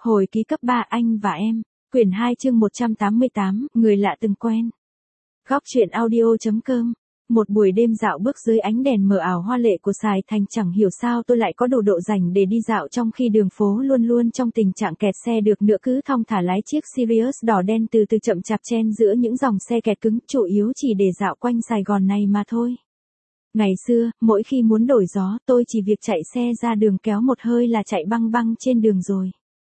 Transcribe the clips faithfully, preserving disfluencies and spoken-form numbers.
Hồi ký cấp ba anh và em. Quyển hai chương một trăm tám mươi tám, người lạ từng quen. Góc truyện audio.com. Một buổi đêm dạo bước dưới ánh đèn mờ ảo hoa lệ của Sài Thành, chẳng hiểu sao tôi lại có đủ độ rảnh để đi dạo trong khi đường phố luôn luôn trong tình trạng kẹt xe, được nữa cứ thong thả lái chiếc Sirius đỏ đen từ từ chậm chạp chen giữa những dòng xe kẹt cứng, chủ yếu chỉ để dạo quanh Sài Gòn này mà thôi. Ngày xưa, mỗi khi muốn đổi gió, tôi chỉ việc chạy xe ra đường kéo một hơi là chạy băng băng trên đường rồi.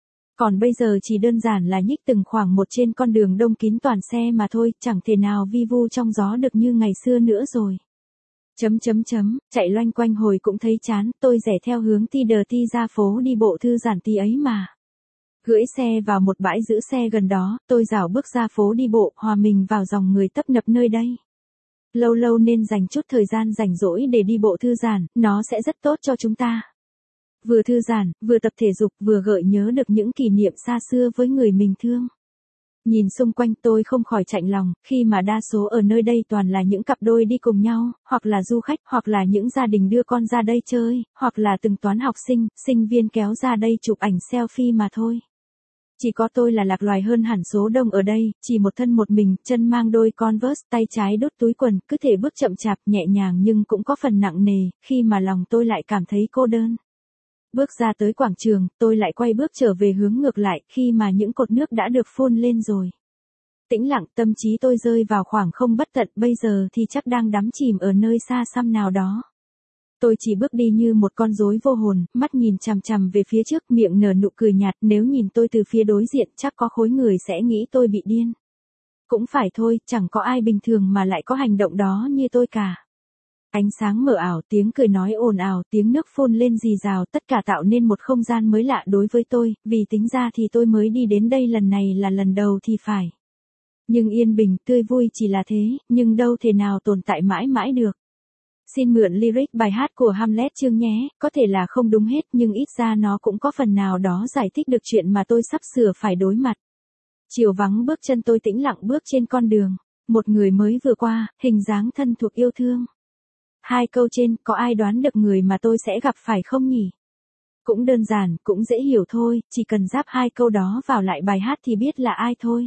Còn bây giờ chỉ đơn giản là nhích từng khoảng một trên con đường đông kín toàn xe mà thôi, chẳng thể nào vi vu trong gió được như ngày xưa nữa rồi. Chấm chấm chấm, chạy loanh quanh hồi cũng thấy chán, tôi rẽ theo hướng Ti Đờ Ti ra phố đi bộ thư giãn tí ấy mà. Gửi xe vào một bãi giữ xe gần đó, tôi rảo bước ra phố đi bộ, hòa mình vào dòng người tấp nập nơi đây. Lâu lâu nên dành chút thời gian rảnh rỗi để đi bộ thư giãn, nó sẽ rất tốt cho chúng ta. Vừa thư giãn, vừa tập thể dục, vừa gợi nhớ được những kỷ niệm xa xưa với người mình thương. Nhìn xung quanh tôi không khỏi chạnh lòng, khi mà đa số ở nơi đây toàn là những cặp đôi đi cùng nhau, hoặc là du khách, hoặc là những gia đình đưa con ra đây chơi, hoặc là từng toán học sinh, sinh viên kéo ra đây chụp ảnh selfie mà thôi. Chỉ có tôi là lạc loài hơn hẳn số đông ở đây, chỉ một thân một mình, chân mang đôi Converse, tay trái đút túi quần, cứ thể bước chậm chạp, nhẹ nhàng nhưng cũng có phần nặng nề, khi mà lòng tôi lại cảm thấy cô đơn. Bước ra tới quảng trường, tôi lại quay bước trở về hướng ngược lại, khi mà những cột nước đã được phun lên rồi. Tĩnh lặng, tâm trí tôi rơi vào khoảng không bất tận, bây giờ thì chắc đang đắm chìm ở nơi xa xăm nào đó. Tôi chỉ bước đi như một con rối vô hồn, mắt nhìn chằm chằm về phía trước, miệng nở nụ cười nhạt, nếu nhìn tôi từ phía đối diện chắc có khối người sẽ nghĩ tôi bị điên. Cũng phải thôi, chẳng có ai bình thường mà lại có hành động đó như tôi cả. Ánh sáng mờ ảo, tiếng cười nói ồn ào, tiếng nước phun lên rì rào, tất cả tạo nên một không gian mới lạ đối với tôi, vì tính ra thì tôi mới đi đến đây lần này là lần đầu thì phải. Nhưng yên bình, tươi vui chỉ là thế, nhưng đâu thể nào tồn tại mãi mãi được. Xin mượn lyric bài hát của Hamlet chương nhé, có thể là không đúng hết nhưng ít ra nó cũng có phần nào đó giải thích được chuyện mà tôi sắp sửa phải đối mặt. Chiều vắng bước chân tôi tĩnh lặng bước trên con đường, một người mới vừa qua, hình dáng thân thuộc yêu thương. Hai câu trên, có ai đoán được người mà tôi sẽ gặp phải không nhỉ? Cũng đơn giản, cũng dễ hiểu thôi, chỉ cần ráp hai câu đó vào lại bài hát thì biết là ai thôi.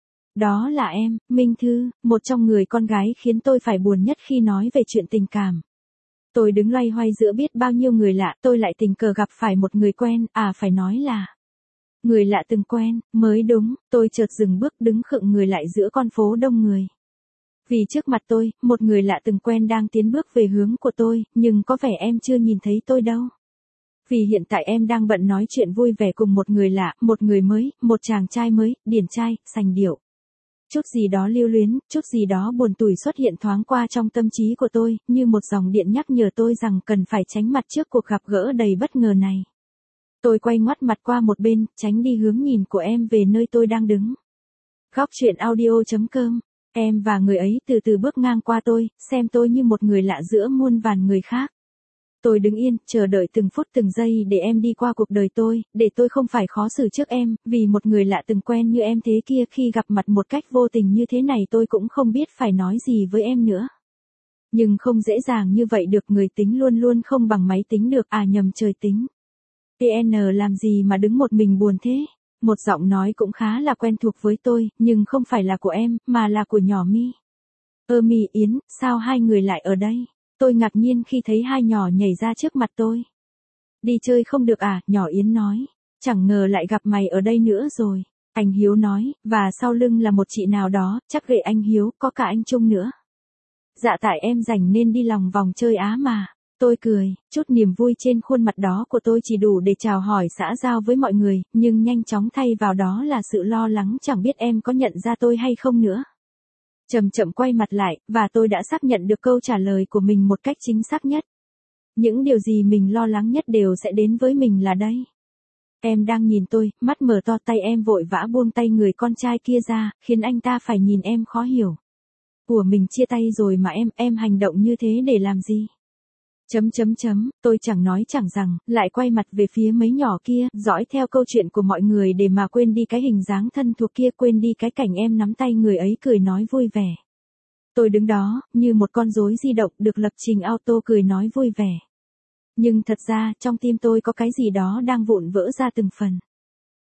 Đó là em, Minh Thư, một trong người con gái khiến tôi phải buồn nhất khi nói về chuyện tình cảm. Tôi đứng loay hoay giữa biết bao nhiêu người lạ, tôi lại tình cờ gặp phải một người quen, à phải nói là người lạ từng quen, mới đúng, tôi chợt dừng bước đứng khựng người lại giữa con phố đông người. Vì trước mặt tôi, một người lạ từng quen đang tiến bước về hướng của tôi, nhưng có vẻ em chưa nhìn thấy tôi đâu. Vì hiện tại em đang bận nói chuyện vui vẻ cùng một người lạ, một người mới, một chàng trai mới, điển trai, sành điệu. Chút gì đó lưu luyến, chút gì đó buồn tủi xuất hiện thoáng qua trong tâm trí của tôi, như một dòng điện nhắc nhở tôi rằng cần phải tránh mặt trước cuộc gặp gỡ đầy bất ngờ này. Tôi quay ngoắt mặt qua một bên, tránh đi hướng nhìn của em về nơi tôi đang đứng. Góc truyện audio.com. Em và người ấy từ từ bước ngang qua tôi, xem tôi như một người lạ giữa muôn vàn người khác. Tôi đứng yên, chờ đợi từng phút từng giây để em đi qua cuộc đời tôi, để tôi không phải khó xử trước em, vì một người lạ từng quen như em thế kia khi gặp mặt một cách vô tình như thế này tôi cũng không biết phải nói gì với em nữa. Nhưng không dễ dàng như vậy được, người tính luôn luôn không bằng máy tính được, à nhầm trời tính. tê en làm gì mà đứng một mình buồn thế? Một giọng nói cũng khá là quen thuộc với tôi, nhưng không phải là của em, mà là của nhỏ My. Ơ My Yến, sao hai người lại ở đây? Tôi ngạc nhiên khi thấy hai nhỏ nhảy ra trước mặt tôi. Đi chơi không được à, nhỏ Yến nói. Chẳng ngờ lại gặp mày ở đây nữa rồi. Anh Hiếu nói, và sau lưng là một chị nào đó, chắc ghệ anh Hiếu, có cả anh Trung nữa. Dạ tại em rảnh nên đi lòng vòng chơi á mà. Tôi cười, chút niềm vui trên khuôn mặt đó của tôi chỉ đủ để chào hỏi xã giao với mọi người, nhưng nhanh chóng thay vào đó là sự lo lắng chẳng biết em có nhận ra tôi hay không nữa. Chậm chậm quay mặt lại, và tôi đã xác nhận được câu trả lời của mình một cách chính xác nhất. Những điều gì mình lo lắng nhất đều sẽ đến với mình là đây. Em đang nhìn tôi, mắt mở to, tay em vội vã buông tay người con trai kia ra, khiến anh ta phải nhìn em khó hiểu. Của mình chia tay rồi mà em, em hành động như thế để làm gì? Chấm chấm chấm, tôi chẳng nói chẳng rằng, lại quay mặt về phía mấy nhỏ kia, dõi theo câu chuyện của mọi người để mà quên đi cái hình dáng thân thuộc kia, quên đi cái cảnh em nắm tay người ấy cười nói vui vẻ. Tôi đứng đó, như một con rối di động được lập trình auto cười nói vui vẻ. Nhưng thật ra, trong tim tôi có cái gì đó đang vụn vỡ ra từng phần.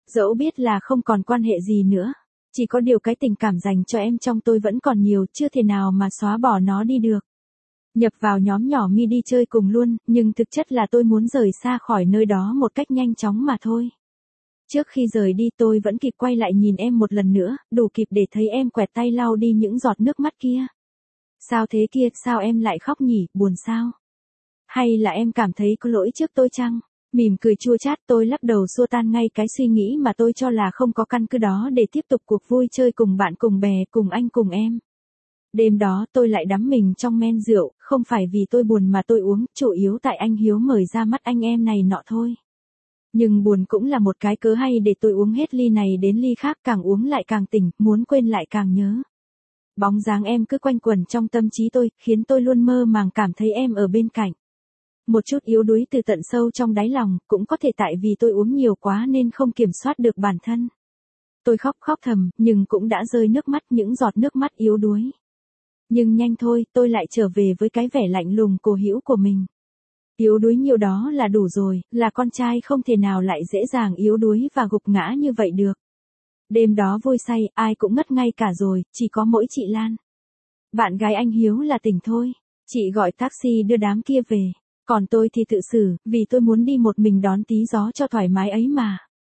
Dẫu biết là không còn quan hệ gì nữa. Chỉ có điều cái tình cảm dành cho em trong tôi vẫn còn nhiều, chưa thể nào mà xóa bỏ nó đi được. Nhập vào nhóm nhỏ mi đi chơi cùng luôn, nhưng thực chất là tôi muốn rời xa khỏi nơi đó một cách nhanh chóng mà thôi. Trước khi rời đi tôi vẫn kịp quay lại nhìn em một lần nữa, đủ kịp để thấy em quẹt tay lau đi những giọt nước mắt kia. Sao thế kia, sao em lại khóc nhỉ, buồn sao? Hay là em cảm thấy có lỗi trước tôi chăng? Mỉm cười chua chát tôi lắc đầu xua tan ngay cái suy nghĩ mà tôi cho là không có căn cứ đó để tiếp tục cuộc vui chơi cùng bạn cùng bè cùng anh cùng em. Đêm đó tôi lại đắm mình trong men rượu, không phải vì tôi buồn mà tôi uống, chủ yếu tại anh Hiếu mời ra mắt anh em này nọ thôi. Nhưng buồn cũng là một cái cớ hay để tôi uống hết ly này đến ly khác, càng uống lại càng tỉnh, muốn quên lại càng nhớ. Bóng dáng em cứ quanh quẩn trong tâm trí tôi, khiến tôi luôn mơ màng cảm thấy em ở bên cạnh. Một chút yếu đuối từ tận sâu trong đáy lòng, cũng có thể tại vì tôi uống nhiều quá nên không kiểm soát được bản thân. Tôi khóc khóc thầm, nhưng cũng đã rơi nước mắt, những giọt nước mắt yếu đuối. Nhưng nhanh thôi, tôi lại trở về với cái vẻ lạnh lùng cố hữu của mình. Yếu đuối nhiều đó là đủ rồi, là con trai không thể nào lại dễ dàng yếu đuối và gục ngã như vậy được. Đêm đó vui say, ai cũng ngất ngay cả rồi, chỉ có mỗi chị Lan. Bạn gái anh Hiếu là tỉnh thôi. Chị gọi taxi đưa đám kia về. Còn tôi thì tự xử, vì tôi muốn đi một mình đón tí gió cho thoải mái ấy mà.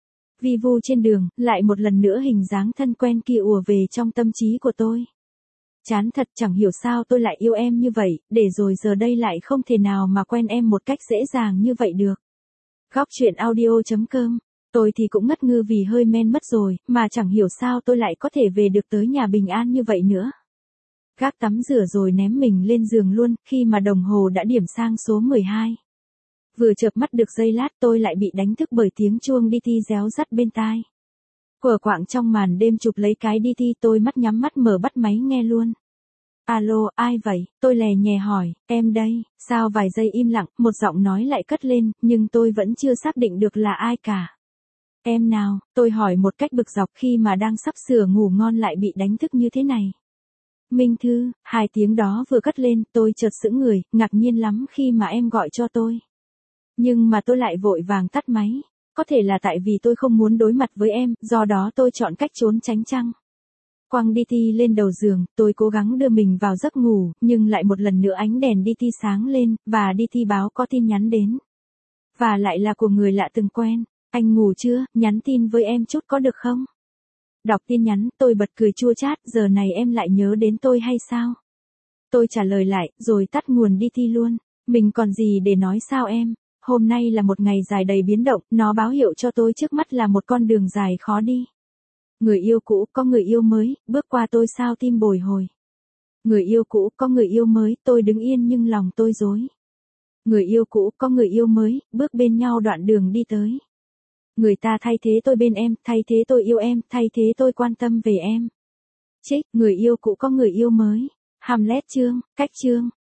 Vi vu trên đường, lại một lần nữa hình dáng thân quen kia ùa về trong tâm trí của tôi. Chán thật, chẳng hiểu sao tôi lại yêu em như vậy, để rồi giờ đây lại không thể nào mà quen em một cách dễ dàng như vậy được. Góc truyện audio chấm com. Tôi thì cũng ngất ngư vì hơi men mất rồi, mà chẳng hiểu sao tôi lại có thể về được tới nhà bình an như vậy nữa. Gác tắm rửa rồi ném mình lên giường luôn, khi mà đồng hồ đã điểm sang số mười hai. Vừa chợp mắt được giây lát tôi lại bị đánh thức bởi tiếng chuông đi thi réo rắt bên tai. Quờ quạng trong màn đêm chụp lấy cái đi thi, tôi mắt nhắm mắt mở bắt máy nghe luôn. Alo, ai vậy? Tôi lè nhè hỏi, em đây. Sao vài giây im lặng, một giọng nói lại cất lên, nhưng tôi vẫn chưa xác định được là ai cả. Em nào? Tôi hỏi một cách bực dọc khi mà đang sắp sửa ngủ ngon lại bị đánh thức như thế này. Minh Thư, hai tiếng đó vừa cất lên, tôi chợt sững người, ngạc nhiên lắm khi mà em gọi cho tôi. Nhưng mà tôi lại vội vàng tắt máy. Có thể là tại vì tôi không muốn đối mặt với em, do đó tôi chọn cách trốn tránh chăng. Quăng đi ti lên đầu giường, tôi cố gắng đưa mình vào giấc ngủ, nhưng lại một lần nữa ánh đèn đi ti sáng lên, và đi ti báo có tin nhắn đến. Và lại là của người lạ từng quen. Anh ngủ chưa, nhắn tin với em chút có được không? Đọc tin nhắn, tôi bật cười chua chát, giờ này em lại nhớ đến tôi hay sao? Tôi trả lời lại, rồi tắt nguồn đi ti luôn. Mình còn gì để nói sao em? Hôm nay là một ngày dài đầy biến động, nó báo hiệu cho tôi trước mắt là một con đường dài khó đi. Người yêu cũ, có người yêu mới, bước qua tôi sao tim bồi hồi. Người yêu cũ, có người yêu mới, tôi đứng yên nhưng lòng tôi rối. Người yêu cũ, có người yêu mới, bước bên nhau đoạn đường đi tới. Người ta thay thế tôi bên em, thay thế tôi yêu em, thay thế tôi quan tâm về em. Trích, người yêu cũ có người yêu mới. Hamlet chương, cách chương.